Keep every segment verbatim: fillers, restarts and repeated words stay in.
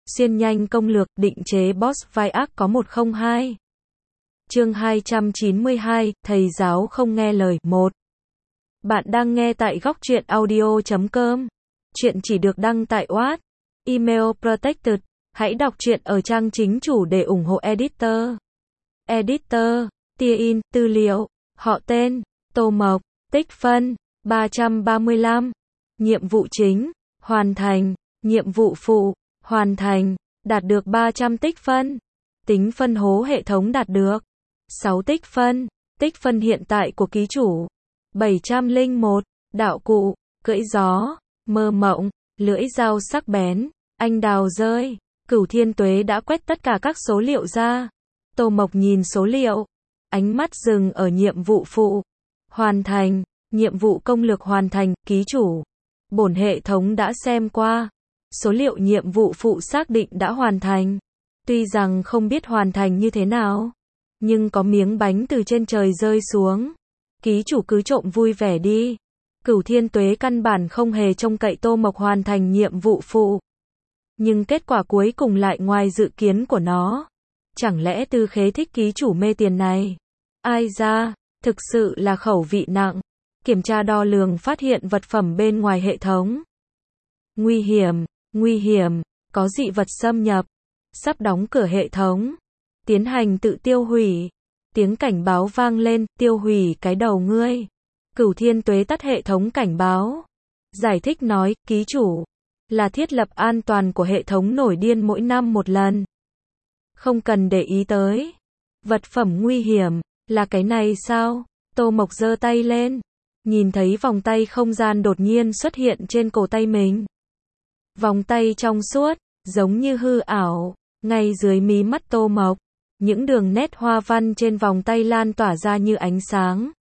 Xuyên nhanh công lược, định chế boss vai ác có một không hai. Chương hai trăm chín mươi hai, thầy giáo không nghe lời. một. Bạn đang nghe tại góc truyện audio chấm com. Chuyện chỉ được đăng tại Wattpad. Email protected. Hãy đọc truyện ở trang chính chủ để ủng hộ editor. Editor, tia in, tư liệu, họ tên, Tô Mộc, tích phân, ba trăm ba mươi lăm. Nhiệm vụ chính, hoàn thành. Nhiệm vụ phụ, hoàn thành, đạt được ba trăm tích phân. Tính phân hố hệ thống đạt được sáu tích phân. Tích phân hiện tại của ký chủ bảy trăm lẻ một. Đạo cụ, cưỡi gió, mơ mộng, lưỡi dao sắc bén, anh đào rơi. Cửu Thiên Tuế đã quét tất cả các số liệu ra. Tô Mộc nhìn số liệu, ánh mắt dừng ở nhiệm vụ phụ. Hoàn thành, nhiệm vụ công lược hoàn thành, ký chủ. Bổn hệ thống đã xem qua. Số liệu nhiệm vụ phụ xác định đã hoàn thành. Tuy rằng không biết hoàn thành như thế nào, nhưng có miếng bánh từ trên trời rơi xuống. Ký chủ cứ trộm vui vẻ đi. Cửu Thiên Tuế căn bản không hề trông cậy Tô Mộc hoàn thành nhiệm vụ phụ. Nhưng kết quả cuối cùng lại ngoài dự kiến của nó. Chẳng lẽ Tư Khế thích ký chủ mê tiền này? Ai ra, thực sự là khẩu vị nặng. Kiểm tra đo lường phát hiện vật phẩm bên ngoài hệ thống. Nguy hiểm, nguy hiểm, có dị vật xâm nhập. Sắp đóng cửa hệ thống. Tiến hành tự tiêu hủy. Tiếng cảnh báo vang lên, tiêu hủy cái đầu ngươi. Cửu Thiên Tuế tắt hệ thống cảnh báo. Giải thích nói, ký chủ, là thiết lập an toàn của hệ thống nổi điên mỗi năm một lần. Không cần để ý tới. Vật phẩm nguy hiểm, là cái này sao? Tô Mộc giơ tay lên. Nhìn thấy vòng tay không gian đột nhiên xuất hiện trên cổ tay mình. Vòng tay trong suốt, giống như hư ảo. Ngay dưới mí mắt Tô Mộc, những đường nét hoa văn trên vòng tay lan tỏa ra như ánh sáng.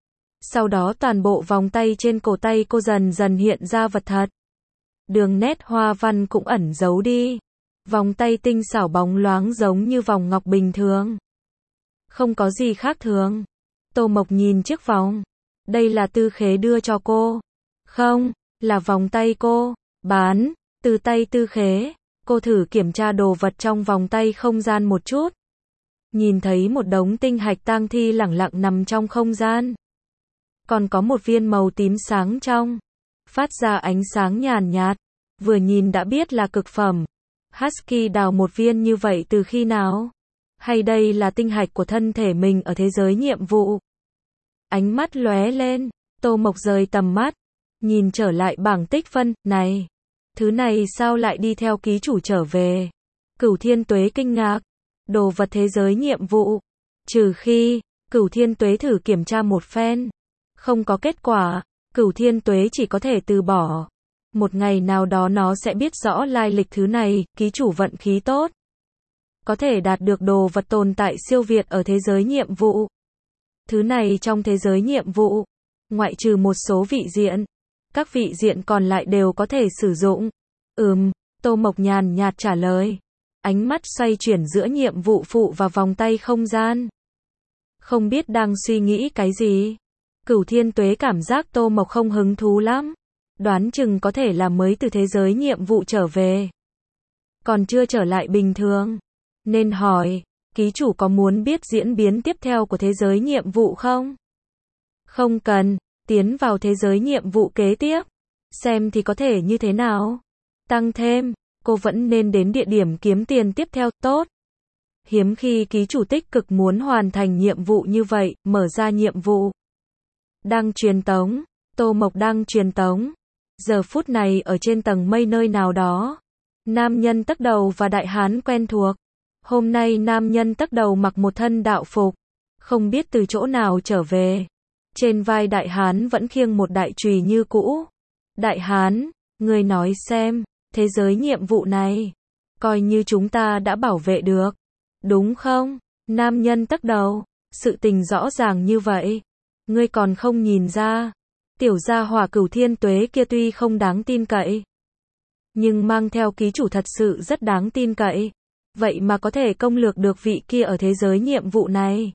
Sau đó toàn bộ vòng tay trên cổ tay cô dần dần hiện ra vật thật. Đường nét hoa văn cũng ẩn giấu đi. Vòng tay tinh xảo bóng loáng giống như vòng ngọc bình thường. Không có gì khác thường. Tô Mộc nhìn chiếc vòng. Đây là Tư Khế đưa cho cô. Không, là vòng tay cô bán từ tay Tư Khế. Cô thử kiểm tra đồ vật trong vòng tay không gian một chút. Nhìn thấy một đống tinh hạch tang thi lẳng lặng nằm trong không gian. Còn có một viên màu tím sáng trong. Phát ra ánh sáng nhàn nhạt. Vừa nhìn đã biết là cực phẩm. Husky đào một viên như vậy từ khi nào? Hay đây là tinh hạch của thân thể mình ở thế giới nhiệm vụ? Ánh mắt lóe lên. Tô Mộc rời tầm mắt. Nhìn trở lại bảng tích phân. Này, thứ này sao lại đi theo ký chủ trở về? Cửu Thiên Tuế kinh ngạc. Đồ vật thế giới nhiệm vụ. Trừ khi, Cửu Thiên Tuế thử kiểm tra một phen. Không có kết quả, Cửu Thiên Tuế chỉ có thể từ bỏ. Một ngày nào đó nó sẽ biết rõ lai lịch thứ này, ký chủ vận khí tốt. Có thể đạt được đồ vật tồn tại siêu việt ở thế giới nhiệm vụ. Thứ này trong thế giới nhiệm vụ, ngoại trừ một số vị diện, các vị diện còn lại đều có thể sử dụng. Ừm, Tô Mộc nhàn nhạt trả lời. Ánh mắt xoay chuyển giữa nhiệm vụ phụ và vòng tay không gian. Không biết đang suy nghĩ cái gì. Cửu Thiên Tuế cảm giác Tô Mộc không hứng thú lắm. Đoán chừng có thể là mới từ thế giới nhiệm vụ trở về. Còn chưa trở lại bình thường. Nên hỏi, ký chủ có muốn biết diễn biến tiếp theo của thế giới nhiệm vụ không? Không cần, tiến vào thế giới nhiệm vụ kế tiếp. Xem thì có thể như thế nào. Tăng thêm, cô vẫn nên đến địa điểm kiếm tiền tiếp theo, tốt. Hiếm khi ký chủ tích cực muốn hoàn thành nhiệm vụ như vậy, mở ra nhiệm vụ. Đang truyền tống, Tô Mộc đang truyền tống. Giờ phút này ở trên tầng mây nơi nào đó. Nam nhân tấc đầu và đại hán quen thuộc. Hôm nay nam nhân tấc đầu mặc một thân đạo phục. Không biết từ chỗ nào trở về. Trên vai đại hán vẫn khiêng một đại chùy như cũ. Đại hán, người nói xem, thế giới nhiệm vụ này, coi như chúng ta đã bảo vệ được. Đúng không? Nam nhân tấc đầu, sự tình rõ ràng như vậy. Ngươi còn không nhìn ra. Tiểu gia hỏa Cửu Thiên Tuế kia tuy không đáng tin cậy, nhưng mang theo ký chủ thật sự rất đáng tin cậy. Vậy mà có thể công lược được vị kia ở thế giới nhiệm vụ này.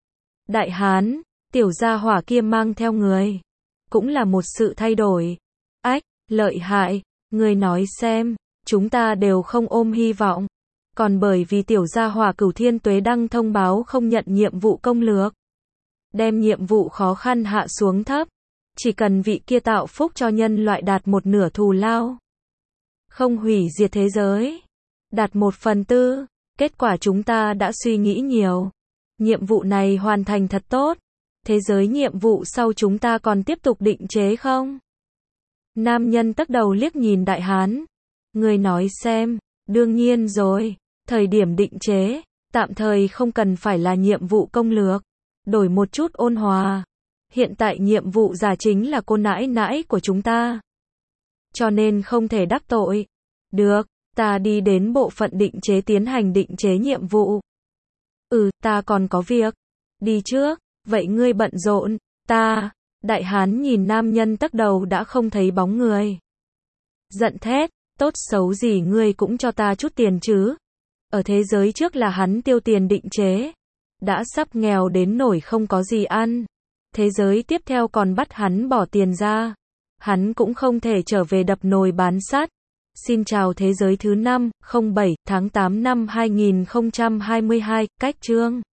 Đại hán, tiểu gia hỏa kia mang theo người. Cũng là một sự thay đổi. Ách, lợi hại, người nói xem, chúng ta đều không ôm hy vọng. Còn bởi vì tiểu gia hỏa Cửu Thiên Tuế đăng thông báo không nhận nhiệm vụ công lược. Đem nhiệm vụ khó khăn hạ xuống thấp. Chỉ cần vị kia tạo phúc cho nhân loại đạt một nửa thù lao. Không hủy diệt thế giới. Đạt một phần tư. Kết quả chúng ta đã suy nghĩ nhiều. Nhiệm vụ này hoàn thành thật tốt. Thế giới nhiệm vụ sau chúng ta còn tiếp tục định chế không? Nam nhân tắc đầu liếc nhìn đại hán. Người nói xem, đương nhiên rồi. Thời điểm định chế, tạm thời không cần phải là nhiệm vụ công lược. Đổi một chút ôn hòa. Hiện tại nhiệm vụ giả chính là cô nãi nãi của chúng ta. Cho nên không thể đắc tội. Được, ta đi đến bộ phận định chế tiến hành định chế nhiệm vụ. Ừ, ta còn có việc. Đi trước, vậy ngươi bận rộn, ta. Đại hán nhìn nam nhân tắc đầu đã không thấy bóng người. Giận thét, tốt xấu gì ngươi cũng cho ta chút tiền chứ. Ở thế giới trước là hắn tiêu tiền định chế. Đã sắp nghèo đến nổi không có gì ăn. Thế giới tiếp theo còn bắt hắn bỏ tiền ra. Hắn cũng không thể trở về đập nồi bán sắt. Xin chào thế giới thứ năm, không bảy tháng tám năm hai nghìn không trăm hai mươi hai, cách chương.